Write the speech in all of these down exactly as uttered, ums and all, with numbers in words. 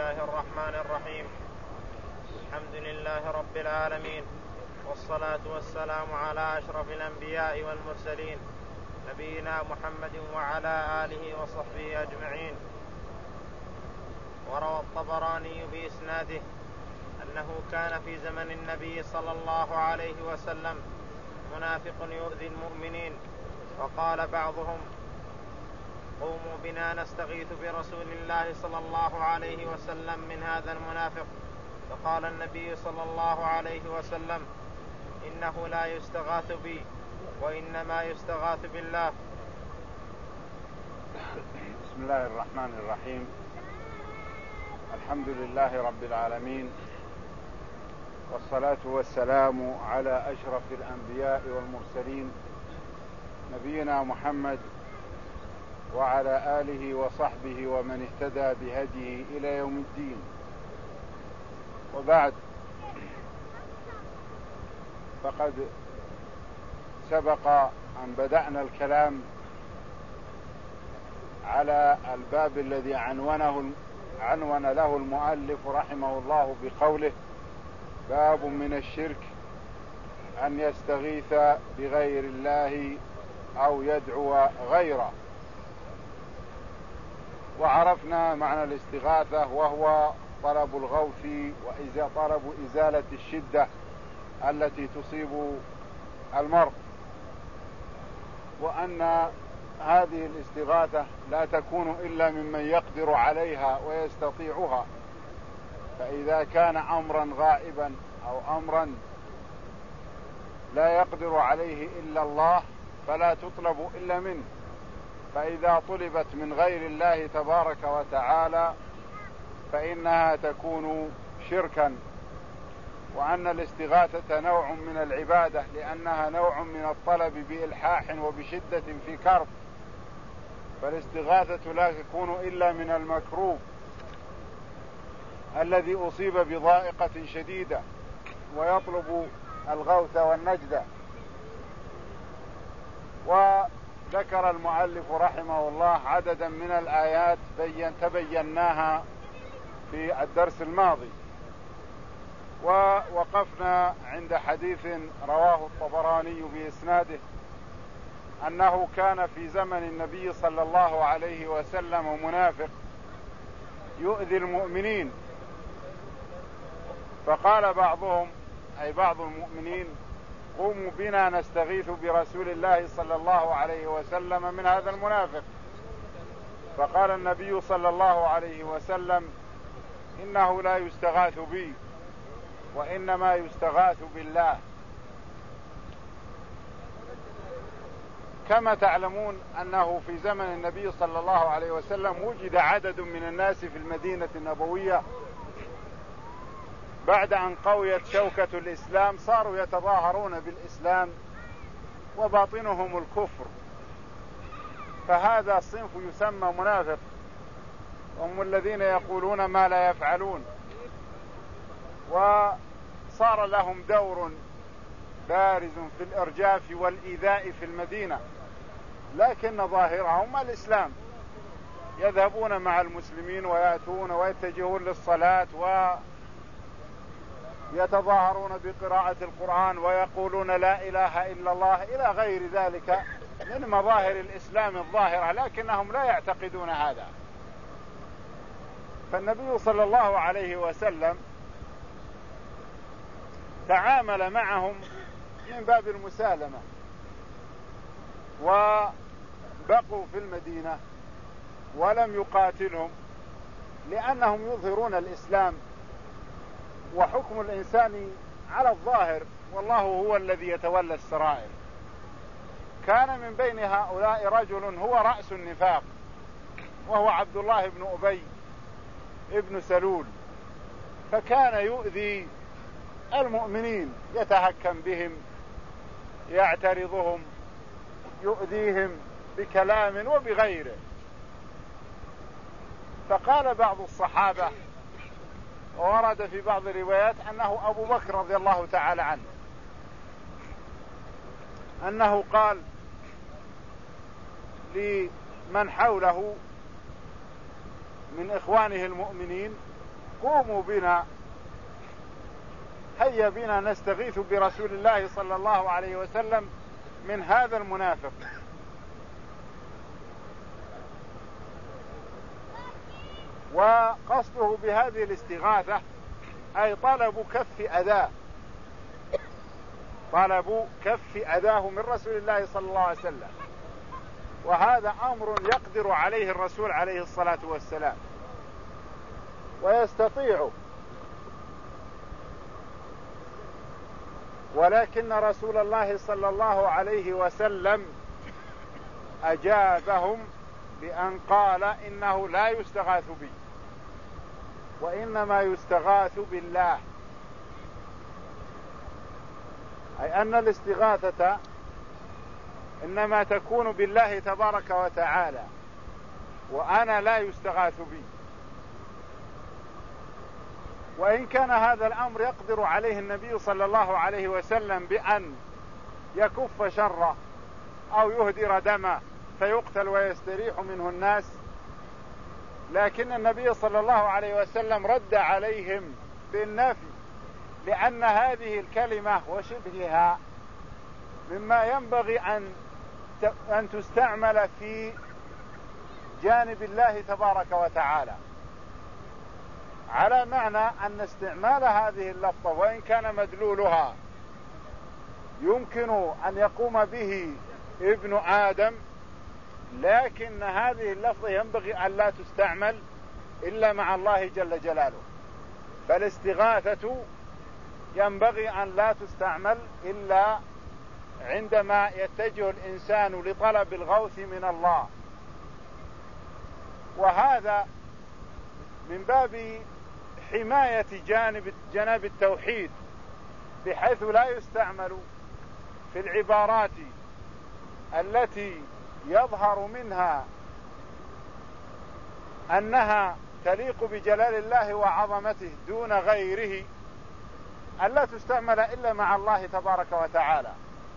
الله الرحمن الرحيم. الحمد لله رب العالمين، والصلاة والسلام على أشرف الأنبياء والمرسلين، نبينا محمد وعلى آله وصحبه أجمعين. وروى الطبراني بإسناده أنه كان في زمن النبي صلى الله عليه وسلم منافق يؤذي المؤمنين، وقال بعضهم: قوموا بنا نستغيث برسول الله صلى الله عليه وسلم من هذا المنافق. فقال النبي صلى الله عليه وسلم: إنه لا يستغاث بي، وإنما يستغاث بالله. بسم الله الرحمن الرحيم. الحمد لله رب العالمين، والصلاة والسلام على أشرف الأنبياء والمرسلين، نبينا محمد وعلى آله وصحبه ومن اهتدى بهديه إلى يوم الدين. وبعد، فقد سبق أن بدأنا الكلام على الباب الذي عنونه عنون له المؤلف رحمه الله بقوله: باب من الشرك أن يستغيث بغير الله أو يدعو غيره. وعرفنا معنى الاستغاثة، وهو طلب الغوث وطلب إزالة الشدة التي تصيب المرء، وأن هذه الاستغاثة لا تكون إلا ممن يقدر عليها ويستطيعها. فإذا كان أمرا غائبا أو أمرا لا يقدر عليه إلا الله فلا تطلب إلا منه. فإذا طلبت من غير الله تبارك وتعالى فإنها تكون شركا. وأن الاستغاثة نوع من العبادة، لأنها نوع من الطلب بإلحاح وبشدة في كرب. فالاستغاثة لا تكون إلا من المكروب الذي أصيب بضائقة شديدة ويطلب الغوث والنجدة. وذكر المؤلف رحمه الله عددا من الآيات بين تبيناها في الدرس الماضي، ووقفنا عند حديث رواه الطبراني بإسناده أنه كان في زمن النبي صلى الله عليه وسلم منافق يؤذي المؤمنين. فقال بعضهم، أي بعض المؤمنين: قوموا بنا نستغيث برسول الله صلى الله عليه وسلم من هذا المنافق. فقال النبي صلى الله عليه وسلم: إنه لا يستغاث بي، وإنما يستغاث بالله. كما تعلمون أنه في زمن النبي صلى الله عليه وسلم وجد عدد من الناس في المدينة النبوية بعد أن قويت شوكة الإسلام، صاروا يتظاهرون بالإسلام وباطنهم الكفر. فهذا الصنف يسمى منافق، هم الذين يقولون ما لا يفعلون. وصار لهم دور بارز في الإرجاف والإيذاء في المدينة، لكن ظاهرهم الإسلام. يذهبون مع المسلمين ويأتون ويتجهون للصلاة ويتظاهرون بقراءة القرآن ويقولون لا إله إلا الله إلى غير ذلك من مظاهر الإسلام الظاهرة، لكنهم لا يعتقدون هذا. فالنبي صلى الله عليه وسلم تعامل معهم من باب المسالمة، وبقوا في المدينة ولم يقاتلهم، لأنهم يظهرون الإسلام، وحكم الإنسان على الظاهر، والله هو الذي يتولى السرائر. كان من بين هؤلاء رجل هو رأس النفاق، وهو عبد الله بن أبي ابن سلول. فكان يؤذي المؤمنين، يتهكم بهم، يعترضهم، يؤذيهم بكلام وبغيره. فقال بعض الصحابة، وورد في بعض الروايات أنه أبو بكر رضي الله تعالى عنه، أنه قال لمن حوله من إخوانه المؤمنين: قوموا بنا، هيا بنا نستغيث برسول الله صلى الله عليه وسلم من هذا المنافق. وقصده بهذه الاستغاثة أي طلب كف أذاه، طلب كف أذاه من رسول الله صلى الله عليه وسلم، وهذا أمر يقدر عليه الرسول عليه الصلاة والسلام ويستطيع، ولكن رسول الله صلى الله عليه وسلم أجابهم بأن قال إنه لا يستغاث بي وإنما يستغاث بالله، أي أن الاستغاثة إنما تكون بالله تبارك وتعالى، وأنا لا يستغاث بي. وإن كان هذا الأمر يقدر عليه النبي صلى الله عليه وسلم بأن يكف شره أو يهدر دمه فيقتل ويستريح منه الناس، لكن النبي صلى الله عليه وسلم رد عليهم بالنفي، لأن هذه الكلمة وشبهها مما ينبغي أن أن تستعمل في جانب الله تبارك وتعالى، على معنى أن استعمال هذه اللفظة وإن كان مدلولها يمكن أن يقوم به ابن آدم، لكن هذه اللفظة ينبغي أن لا تستعمل إلا مع الله جل جلاله، فالاستغاثة ينبغي أن لا تستعمل إلا عندما يتجه الإنسان لطلب الغوث من الله، وهذا من باب حماية جانب جناب التوحيد، بحيث لا يستعمل في العبارات التي يظهر منها أنها تليق بجلال الله وعظمته دون غيره، أن لا تستعمل إلا مع الله تبارك وتعالى.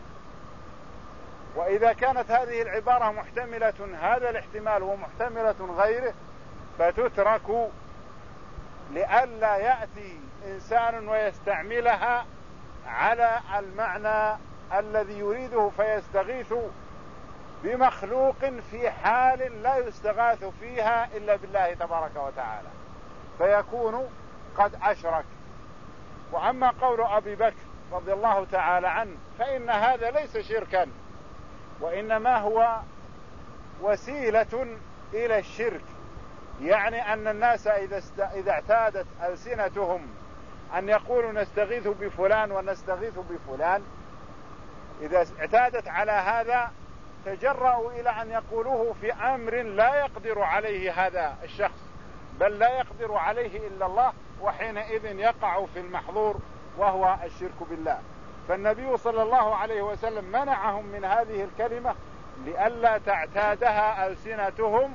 وإذا كانت هذه العبارة محتملة هذا الاحتمال ومحتملة غيره فتترك، لئلا يأتي إنسان ويستعملها على المعنى الذي يريده فيستغيث بمخلوق في حال لا يستغاث فيها إلا بالله تبارك وتعالى، فيكون قد أشرك. وأما قول أبي بكر رضي الله تعالى عنه فإن هذا ليس شركا، وإنما هو وسيلة إلى الشرك، يعني أن الناس إذا, است... إذا اعتادت ألسنتهم أن يقولوا نستغيث بفلان ونستغيث بفلان، إذا اعتادت على هذا تجرأوا إلى أن يقولوه في أمر لا يقدر عليه هذا الشخص، بل لا يقدر عليه إلا الله، وحينئذ يقع في المحظور وهو الشرك بالله. فالنبي صلى الله عليه وسلم منعهم من هذه الكلمة لئلا تعتادها ألسنتهم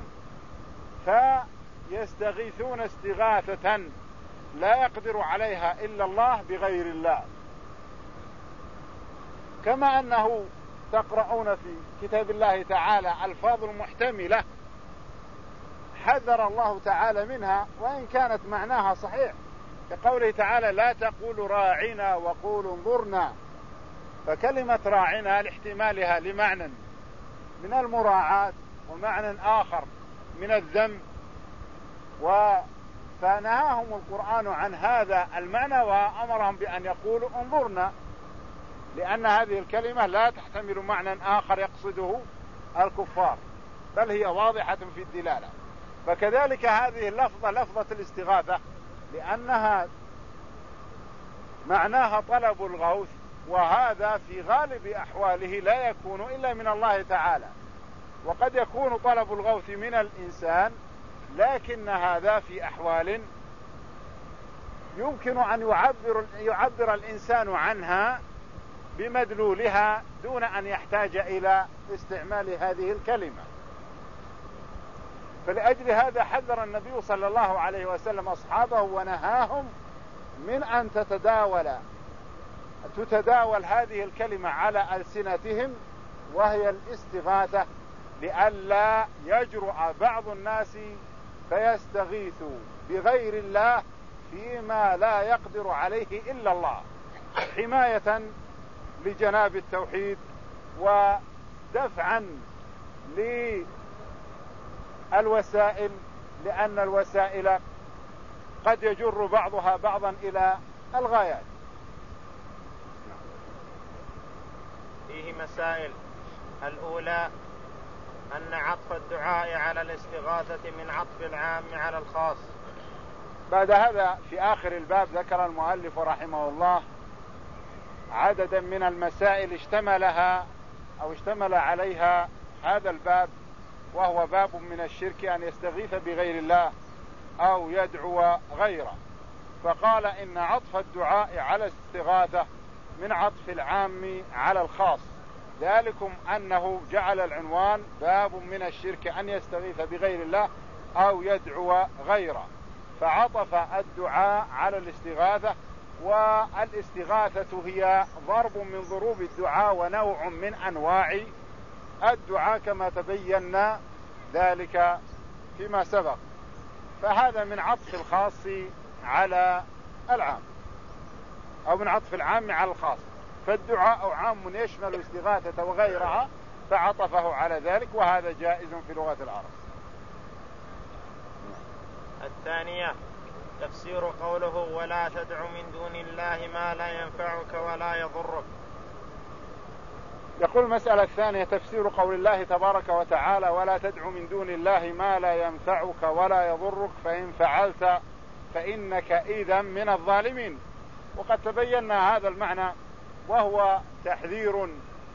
فيستغيثون استغاثة لا يقدر عليها إلا الله بغير الله. كما أنه تقرؤون في كتاب الله تعالى ألفاظ محتملة حذر الله تعالى منها وإن كانت معناها صحيح، كقوله تعالى لا تقولوا راعنا وقولوا انظرنا، فكلمة راعنا لاحتمالها لمعنى من المراعاة ومعنى آخر من الذم، فنهاهم القرآن عن هذا المعنى وأمرهم بأن يقولوا انظرنا، لأن هذه الكلمة لا تحتمل معنى آخر يقصده الكفار، بل هي واضحة في الدلالة. فكذلك هذه اللفظة لفظة الاستغاثة لأنها معناها طلب الغوث، وهذا في غالب أحواله لا يكون إلا من الله تعالى، وقد يكون طلب الغوث من الإنسان، لكن هذا في أحوال يمكن أن يعبر, يعبر الإنسان عنها بمدلولها دون أن يحتاج إلى استعمال هذه الكلمة. فلأجل هذا حذر النبي صلى الله عليه وسلم أصحابه ونهاهم من أن تتداول تتداول هذه الكلمة على ألسنتهم وهي الاستغاثة، لئلا يجرؤ بعض الناس فيستغيث بغير الله فيما لا يقدر عليه إلا الله، حماية لجناب التوحيد ودفعا للوسائل، لأن الوسائل قد يجر بعضها بعضا إلى الغايات. فيه مسائل. الأولى أن عطف الدعاء على الاستغاثة من عطف العام على الخاص. بعد هذا في آخر الباب ذكر المؤلف رحمه الله عددا من المسائل اشتملها أو اشتمل عليها هذا الباب، وهو باب من الشرك أن يستغيث بغير الله أو يدعو غيره. فقال إن عطف الدعاء على الاستغاثة من عطف العام على الخاص، ذلكم أنه جعل العنوان باب من الشرك أن يستغيث بغير الله أو يدعو غيره، فعطف الدعاء على الاستغاثة. والاستغاثة هي ضرب من ضروب الدعاء ونوع من أنواع الدعاء كما تبين ذلك فيما سبق، فهذا من عطف الخاص على العام أو من عطف العام على الخاص، فالدعاء عام يشمل الاستغاثة وغيرها فعطفه على ذلك، وهذا جائز في لغة العرب. الثانية تفسير قوله ولا تدع من دون الله ما لا ينفعك ولا يضرك. يقول المسألة الثانية تفسير قول الله تبارك وتعالى ولا تدع من دون الله ما لا ينفعك ولا يضرك فإن فعلت فإنك إذا من الظالمين. وقد تبينا هذا المعنى، وهو تحذير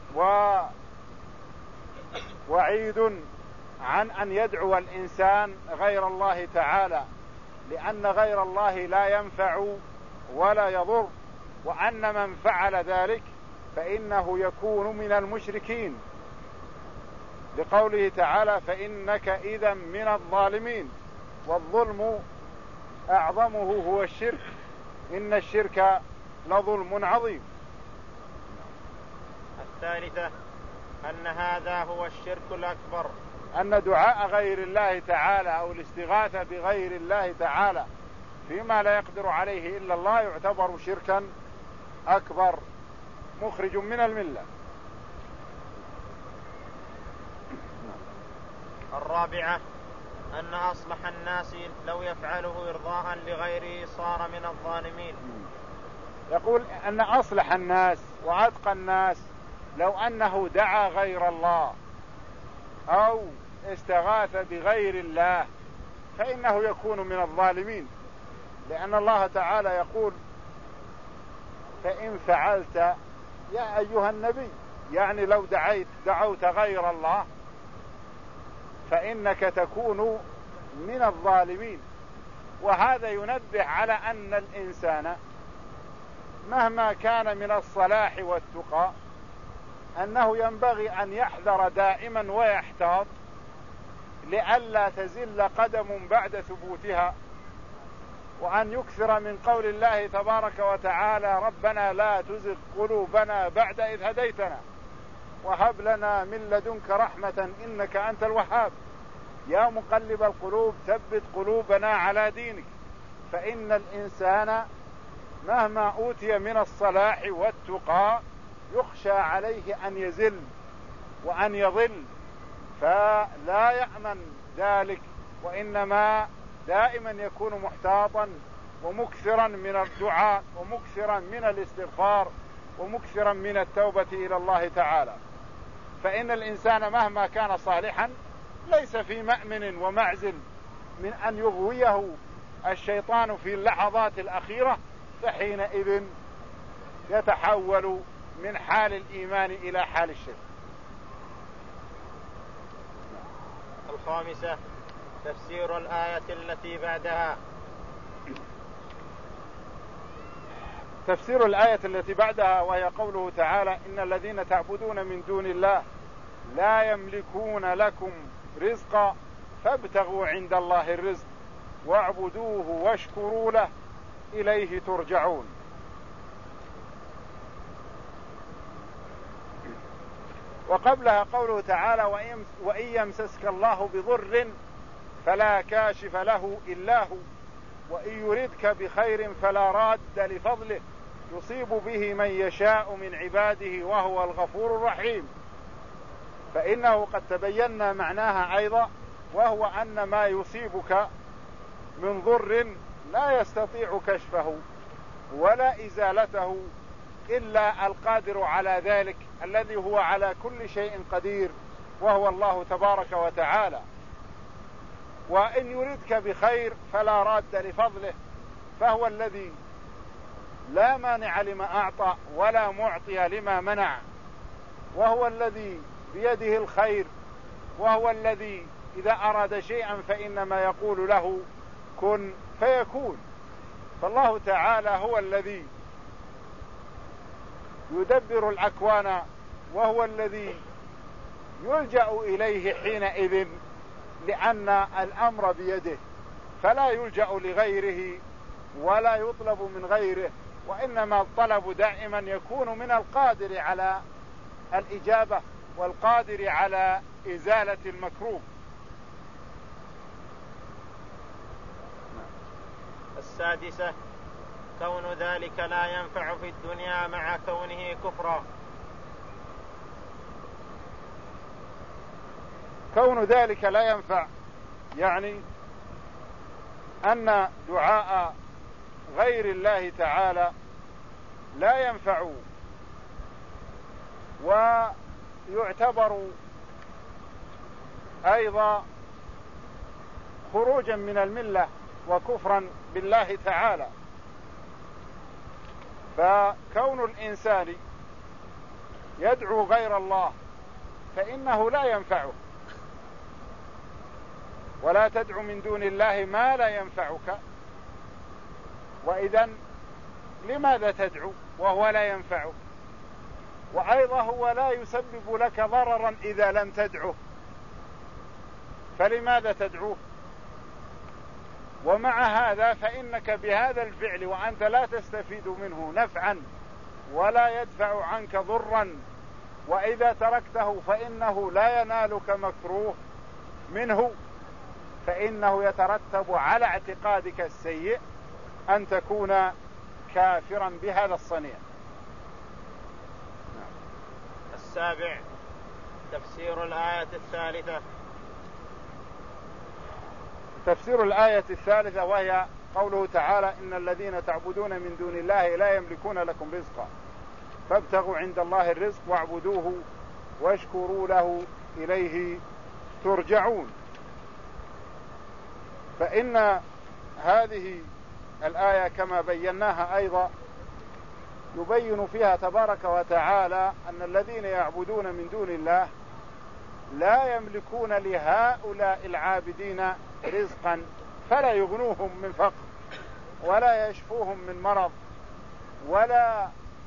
ووعيد عن أن يدعو الإنسان غير الله تعالى، لأن غير الله لا ينفع ولا يضر، وأن من فعل ذلك فإنه يكون من المشركين، لقوله تعالى فإنك إذا من الظالمين. والظلم أعظمه هو الشرك، إن الشرك لظلم عظيم. الثالثة أن هذا هو الشرك الأكبر، أن دعاء غير الله تعالى أو الاستغاثة بغير الله تعالى فيما لا يقدر عليه إلا الله يعتبر شركا أكبر مخرج من الملة. الرابعة أن أصلح الناس لو يفعله إرضاء لغيره صار من الظالمين. يقول أن أصلح الناس وأتقى الناس لو أنه دعا غير الله أو استغاث بغير الله فإنه يكون من الظالمين، لأن الله تعالى يقول فإن فعلت يا أيها النبي، يعني لو دعيت دعوت غير الله فإنك تكون من الظالمين. وهذا ينبه على أن الإنسان مهما كان من الصلاح والتقى أنه ينبغي أن يحذر دائما ويحتاط لئلا تزل قدم بعد ثبوتها، وأن يكثر من قول الله تبارك وتعالى ربنا لا تزغ قلوبنا بعد إذ هديتنا وهب لنا من لدنك رحمة إنك أنت الوهاب يا مقلب القلوب ثبت قلوبنا على دينك. فإن الإنسان مهما أوتي من الصلاح والتقى يخشى عليه أن يزل وأن يضل، فلا يأمن ذلك، وإنما دائما يكون محتاطا ومكثرا من الدعاء ومكثرا من الاستغفار ومكثرا من التوبة إلى الله تعالى. فإن الإنسان مهما كان صالحا ليس في مأمن ومعزل من أن يغويه الشيطان في اللحظات الأخيرة، فحينئذ يتحول من حال الإيمان إلى حال الشرك. الخامسة تفسير الآية التي بعدها. تفسير الآية التي بعدها وهي قوله تعالى إن الذين تعبدون من دون الله لا يملكون لكم رزقا فابتغوا عند الله الرزق واعبدوه واشكروا له إليه ترجعون. وقبلها قوله تعالى وإن يمسسك الله بضر فلا كاشف له إلا هو وإن يردك بخير فلا راد لفضله يصيب به من يشاء من عباده وهو الغفور الرحيم. فإنه قد تبين معناها أيضا، وهو أن ما يصيبك من ضر لا يستطيع كشفه ولا إزالته إلا القادر على ذلك الذي هو على كل شيء قدير، وهو الله تبارك وتعالى. وإن يردك بخير فلا راد لفضله، فهو الذي لا مانع لما أعطى ولا معطي لما منع، وهو الذي بيده الخير، وهو الذي إذا أراد شيئا فإنما يقول له كن فيكون. فالله تعالى هو الذي يدبر الأكوان، وهو الذي يلجأ إليه حينئذ، لأن الأمر بيده فلا يلجأ لغيره ولا يطلب من غيره، وإنما الطلب دائما يكون من القادر على الإجابة والقادر على إزالة المكروه. السادسة كون ذلك لا ينفع في الدنيا مع كونه كفرا. كون ذلك لا ينفع يعني أن دعاء غير الله تعالى لا ينفع، ويعتبر أيضا خروجا من الملة وكفرا بالله تعالى. فكون الإنسان يدعو غير الله فإنه لا ينفعه، ولا تدع من دون الله ما لا ينفعك، وإذن لماذا تدعو وهو لا ينفعك؟ وأيضا هو لا يسبب لك ضررا إذا لم تدعه، فلماذا تدعوه؟ ومع هذا فإنك بهذا الفعل وأنت لا تستفيد منه نفعا ولا يدفع عنك ضرا، وإذا تركته فإنه لا ينالك مكروه منه، فإنه يترتب على اعتقادك السيء أن تكون كافرا بهذا الصنيع. السابع تفسير الآية الثالثة. تفسير الآية الثالثة وهي قوله تعالى إن الذين تعبدون من دون الله لا يملكون لكم رزقا فابتغوا عند الله الرزق واعبدوه واشكروا له إليه ترجعون. فإن هذه الآية كما بيناها أيضا يبين فيها تبارك وتعالى أن الذين يعبدون من دون الله لا يملكون لهؤلاء العابدين رزقا، فلا يغنوهم من فقر ولا يشفوهم من مرض ولا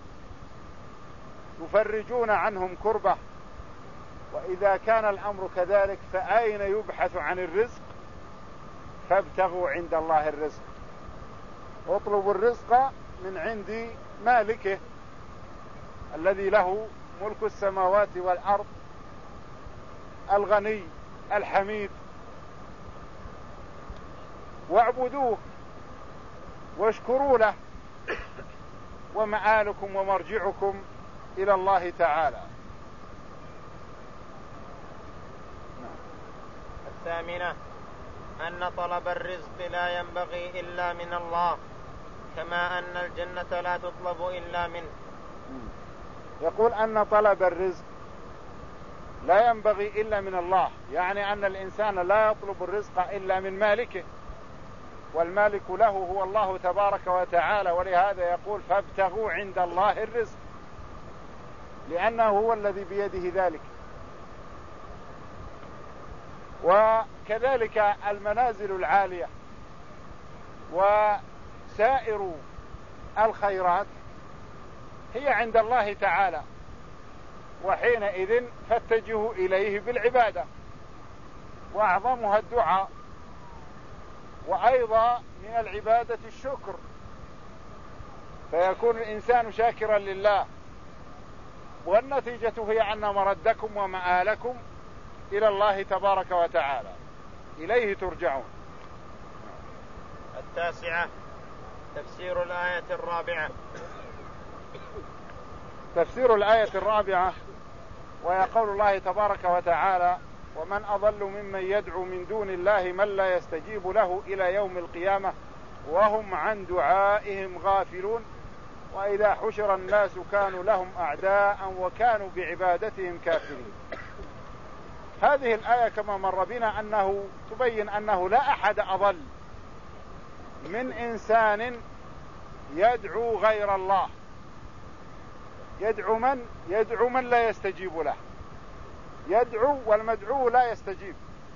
يفرجون عنهم كربة. وإذا كان الأمر كذلك فأين يبحث عن الرزق؟ فابتغوا عند الله الرزق، اطلبوا الرزق من عند مالكه الذي له ملك السماوات والأرض الغني الحميد، واعبدوه واشكروا له ومآلكم ومرجعكم إلى الله تعالى. الثامنة أن طلب الرزق لا ينبغي إلا من الله، كما أن الجنة لا تطلب إلا منه. يقول أن طلب الرزق لا ينبغي إلا من الله، يعني أن الإنسان لا يطلب الرزق إلا من مالكه، والمالك له هو الله تبارك وتعالى، ولهذا يقول فابتغوا عند الله الرزق، لأنه هو الذي بيده ذلك. وكذلك المنازل العالية وسائر الخيرات هي عند الله تعالى، وحينئذ فاتجهوا إليه بالعبادة، وأعظمها الدعاء، وأيضا من العبادة الشكر، فيكون الإنسان شاكرا لله، والنتيجة هي أن مردكم ومآلكم إلى الله تبارك وتعالى، إليه ترجعون. التاسعة تفسير الآية الرابعة. تفسير الآية الرابعة وهي قول الله تبارك وتعالى: ومن أضل ممن يدعو من دون الله من لا يستجيب له إلى يوم القيامة وهم عن دعائهم غافلون وإذا حشر الناس كانوا لهم أعداء وكانوا بعبادتهم كافرين. هذه الآية كما مر بنا أنه تبين أنه لا أحد أضل من إنسان يدعو غير الله. يدعو من؟ يدعو من لا يستجيب له. يدعو والمدعو لا يستجيب،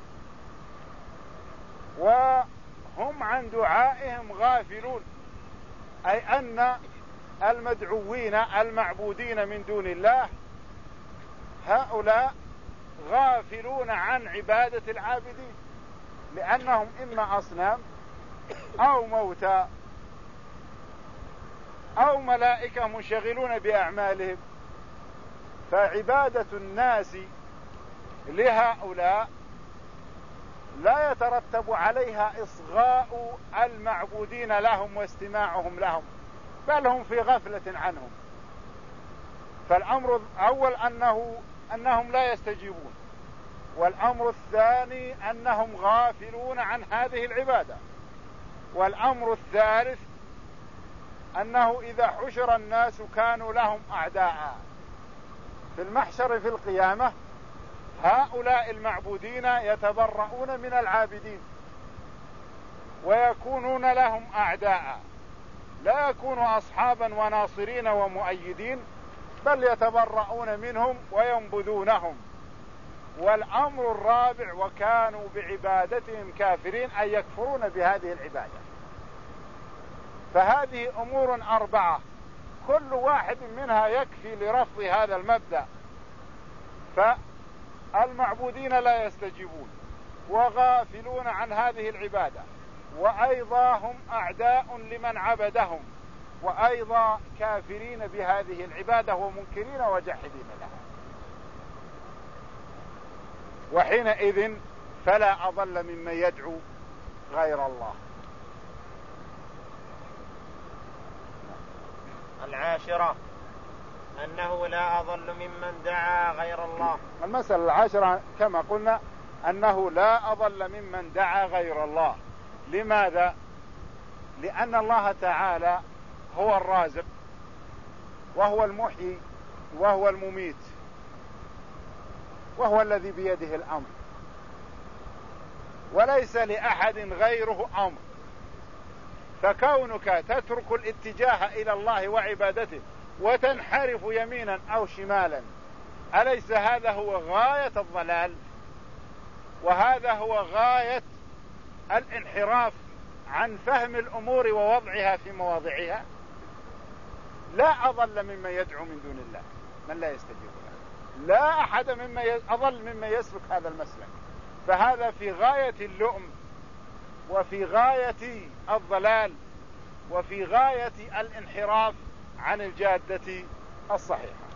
وهم عن دعائهم غافلون، أي أن المدعوين المعبودين من دون الله هؤلاء غافلون عن عبادة العابدين، لأنهم إما أصنام أو موتى أو ملائكة منشغلون بأعمالهم. فعبادة الناس لهؤلاء لا يترتب عليها إصغاء المعبودين لهم واستماعهم لهم، بل هم في غفلة عنهم. فالأمر الأول أنه أنهم لا يستجيبون، والأمر الثاني أنهم غافلون عن هذه العبادة، والأمر الثالث أنه إذا حشر الناس كانوا لهم أعداء. في المحشر في القيامة هؤلاء المعبودين يتبرؤون من العابدين ويكونون لهم أعداء، لا يكونوا أصحابا وناصرين ومؤيدين، بل يتبرؤون منهم وينبذونهم. والأمر الرابع وكانوا بعبادتهم كافرين، أي يكفرون بهذه العبادة. فهذه أمور أربعة كل واحد منها يكفي لرفض هذا المبدأ. فالمعبودين لا يستجيبون وغافلون عن هذه العبادة، وأيضا هم أعداء لمن عبدهم، وأيضا كافرين بهذه العبادة ومنكرين وجحدين لها. وحينئذ فلا أضل ممن يدعو غير الله. العاشرة أنه لا أضل ممن دعا غير الله. المسألة العاشرة كما قلنا أنه لا أضل ممن دعا غير الله. لماذا؟ لأن الله تعالى هو الرازق وهو المحيي وهو المميت وهو الذي بيده الأمر، وليس لأحد غيره أمر. فكونك تترك الاتجاه إلى الله وعبادته وتنحرف يمينا أو شمالا، أليس هذا هو غاية الضلال؟ وهذا هو غاية الانحراف عن فهم الأمور ووضعها في مواضعها. لا أضل ممن يدعو من دون الله من لا يستجيب له، لا أحد مما أضل مما يسلك هذا المسلك. فهذا في غاية اللؤم وفي غاية الضلال وفي غاية الانحراف عن الجادة الصحيحة.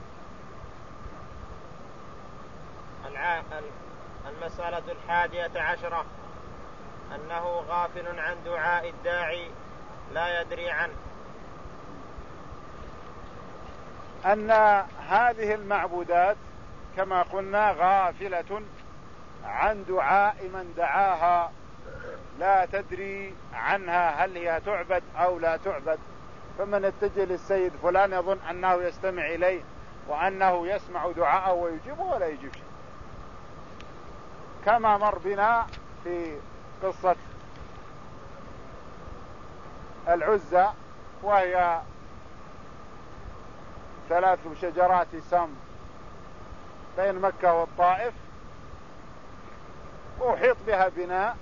المسألة الحادية عشرة أنه غافل عن دعاء الداعي لا يدري عنه. أن هذه المعبودات كما قلنا غافلة عن دعاء من دعاها، لا تدري عنها هل هي تعبد أو لا تعبد. فمن اتجه للسيد فلان يظن أنه يستمع إليه وأنه يسمع دعاءه ويجيبه ولا يجيب شيء، كما مر بنا في قصة العزى، وهي ثلاث شجرات سم بين مكة والطائف، وأحيط بها بناء،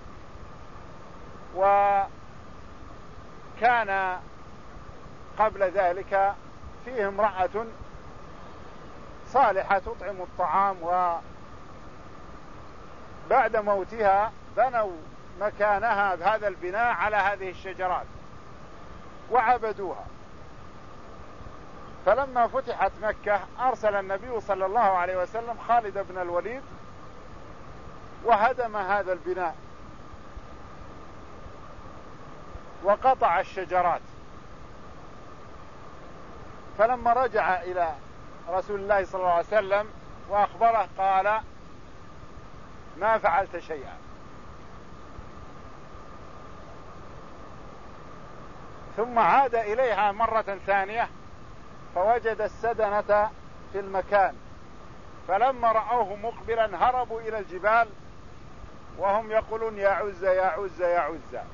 وكان قبل ذلك فيه امرأة صالحة تطعم الطعام، وبعد موتها بنوا مكانها بهذا البناء على هذه الشجرات وعبدوها. فلما فتحت مكة أرسل النبي صلى الله عليه وسلم خالد بن الوليد وهدم هذا البناء وقطع الشجرات. فلما رجع إلى رسول الله صلى الله عليه وسلم وأخبره قال: ما فعلت شيئا. ثم عاد إليها مرة ثانية فوجد السدنة في المكان، فلما رأوه مقبلا هربوا إلى الجبال وهم يقولون: يا عزة يا عزة يا عزة.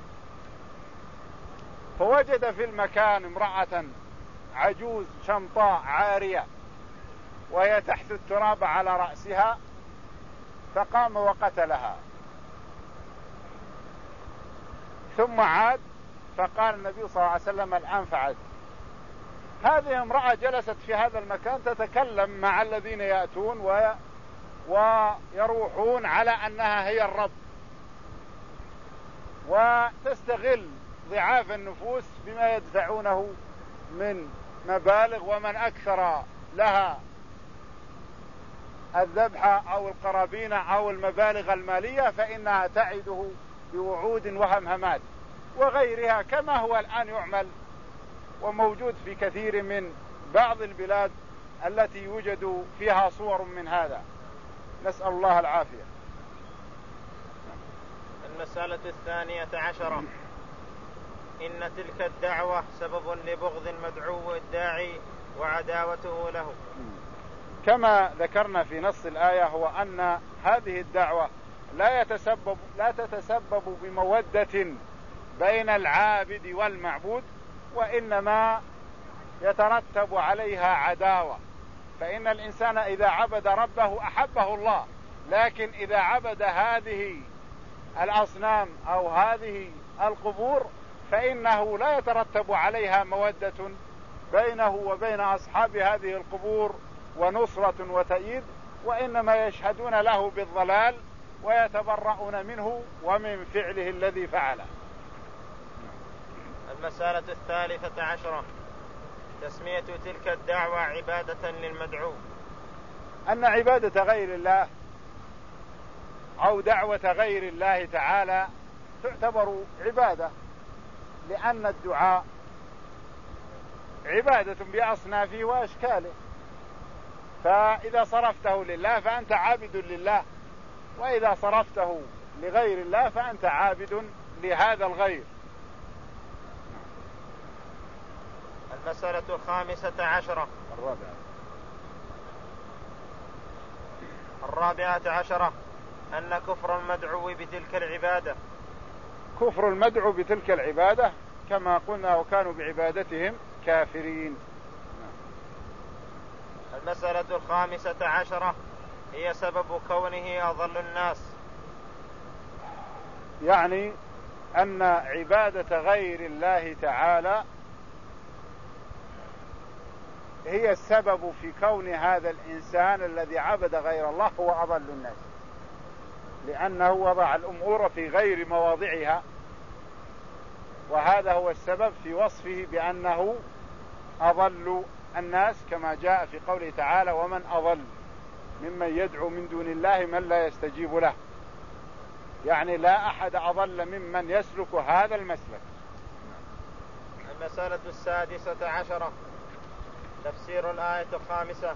فوجد في المكان امرأة عجوز شمطاء عارية وهي تحت التراب على رأسها، فقام وقتلها. ثم عاد فقال النبي صلى الله عليه وسلم: الآن فعلت. هذه امرأة جلست في هذا المكان تتكلم مع الذين يأتون و... ويروحون على أنها هي الرب، وتستغل ضعاف النفوس بما يدفعونه من مبالغ، ومن أكثر لها الذبح أو القرابين أو المبالغ المالية فإنها تعده بوعود وهمهمات وغيرها، كما هو الآن يعمل وموجود في كثير من بعض البلاد التي يوجد فيها صور من هذا. نسأل الله العافية. المسألة الثانية عشرة: إن تلك الدعوة سبب لبغض المدعو الداعي وعداوته له. كما ذكرنا في نص الآية، هو أن هذه الدعوة لا يتسبب لا تتسبب بمودة بين العابد والمعبود، وإنما يترتب عليها عداوة. فإن الإنسان إذا عبد ربه أحبه الله، لكن إذا عبد هذه الأصنام أو هذه القبور فإنه لا يترتب عليها مودة بينه وبين أصحاب هذه القبور ونصرة وتأييد، وإنما يشهدون له بالضلال ويتبرؤون منه ومن فعله الذي فعله. المسألة الثالثة عشرة: تسمية تلك الدعوة عبادة للمدعو. أن عبادة غير الله أو دعوة غير الله تعالى تعتبر عبادة، لأن الدعاء عبادة بأصنافه وأشكاله، فإذا صرفته لله فأنت عابد لله، وإذا صرفته لغير الله فأنت عابد لهذا الغير. المسألة الخامسة عشرة الرابعة الرابعة عشرة: أن كفر المدعو بتلك العبادة. كفر المدعو بتلك العبادة كما قلنا: وكانوا بعبادتهم كافرين. المسألة الخامسة عشرة هي سبب كونه أضل الناس. يعني أن عبادة غير الله تعالى هي السبب في كون هذا الإنسان الذي عبد غير الله هو أضل الناس، لأنه وضع الأمور في غير مواضعها، وهذا هو السبب في وصفه بأنه أضل الناس، كما جاء في قوله تعالى: ومن أضل ممن يدعو من دون الله من لا يستجيب له. يعني لا أحد أضل ممن يسلك هذا المسلك. المسألة السادسة عشرة: تفسير الآية الخامسة.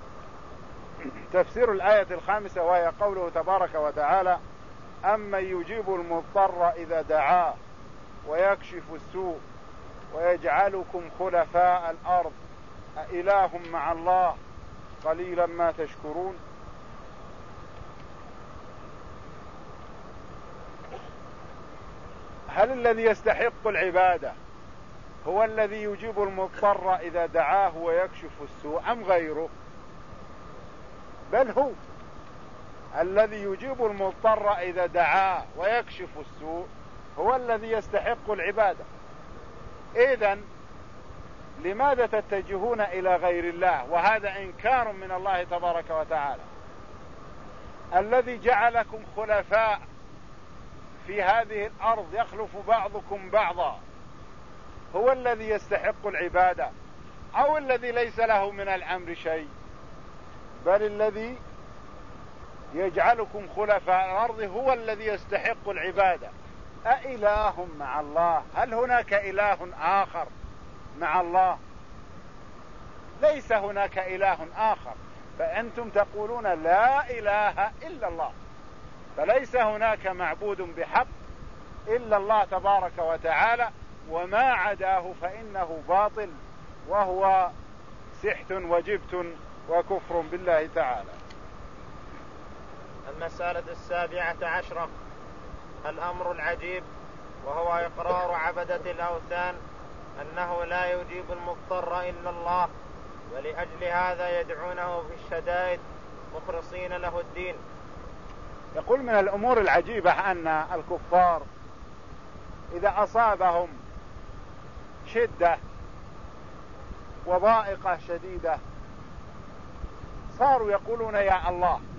تفسير الآية الخامسة وهي قوله تبارك وتعالى: أمن يجيب المضطر إذا دعاه ويكشف السوء ويجعلكم خلفاء الأرض أإله مع الله قليلا ما تشكرون. هل الذي يستحق العبادة هو الذي يجيب المضطر إذا دعاه ويكشف السوء أم غيره؟ بل هو الذي يجيب المضطر إذا دعاه ويكشف السوء هو الذي يستحق العبادة. إذن لماذا تتجهون إلى غير الله؟ وهذا إنكار من الله تبارك وتعالى. الذي جعلكم خلفاء في هذه الأرض يخلف بعضكم بعضا هو الذي يستحق العبادة، أو الذي ليس له من الأمر شيء؟ بل الذي يجعلكم خلفاء الأرض هو الذي يستحق العبادة. أإله مع الله؟ هل هناك إله آخر مع الله؟ ليس هناك إله آخر، فأنتم تقولون لا إله إلا الله، فليس هناك معبود بحق إلا الله تبارك وتعالى، وما عداه فإنه باطل وهو سحت وجبت وكفر بالله تعالى. المسألة السابعة عشرة الأمر العجيب، وهو إقرار عبدة الأوثان أنه لا يجيب المضطر إلا الله، ولأجل هذا يدعونه في الشدائد مخلصين له الدين. يقول من الأمور العجيبة أن الكفار إذا أصابهم شدة وضائقة شديدة صاروا يقولون يا الله،